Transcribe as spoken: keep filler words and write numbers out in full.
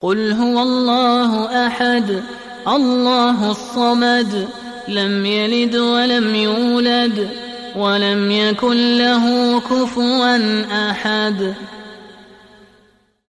قل هو الله أحد الله الصمد لم يلد ولم يولد ولم يكن له كفوا أحد.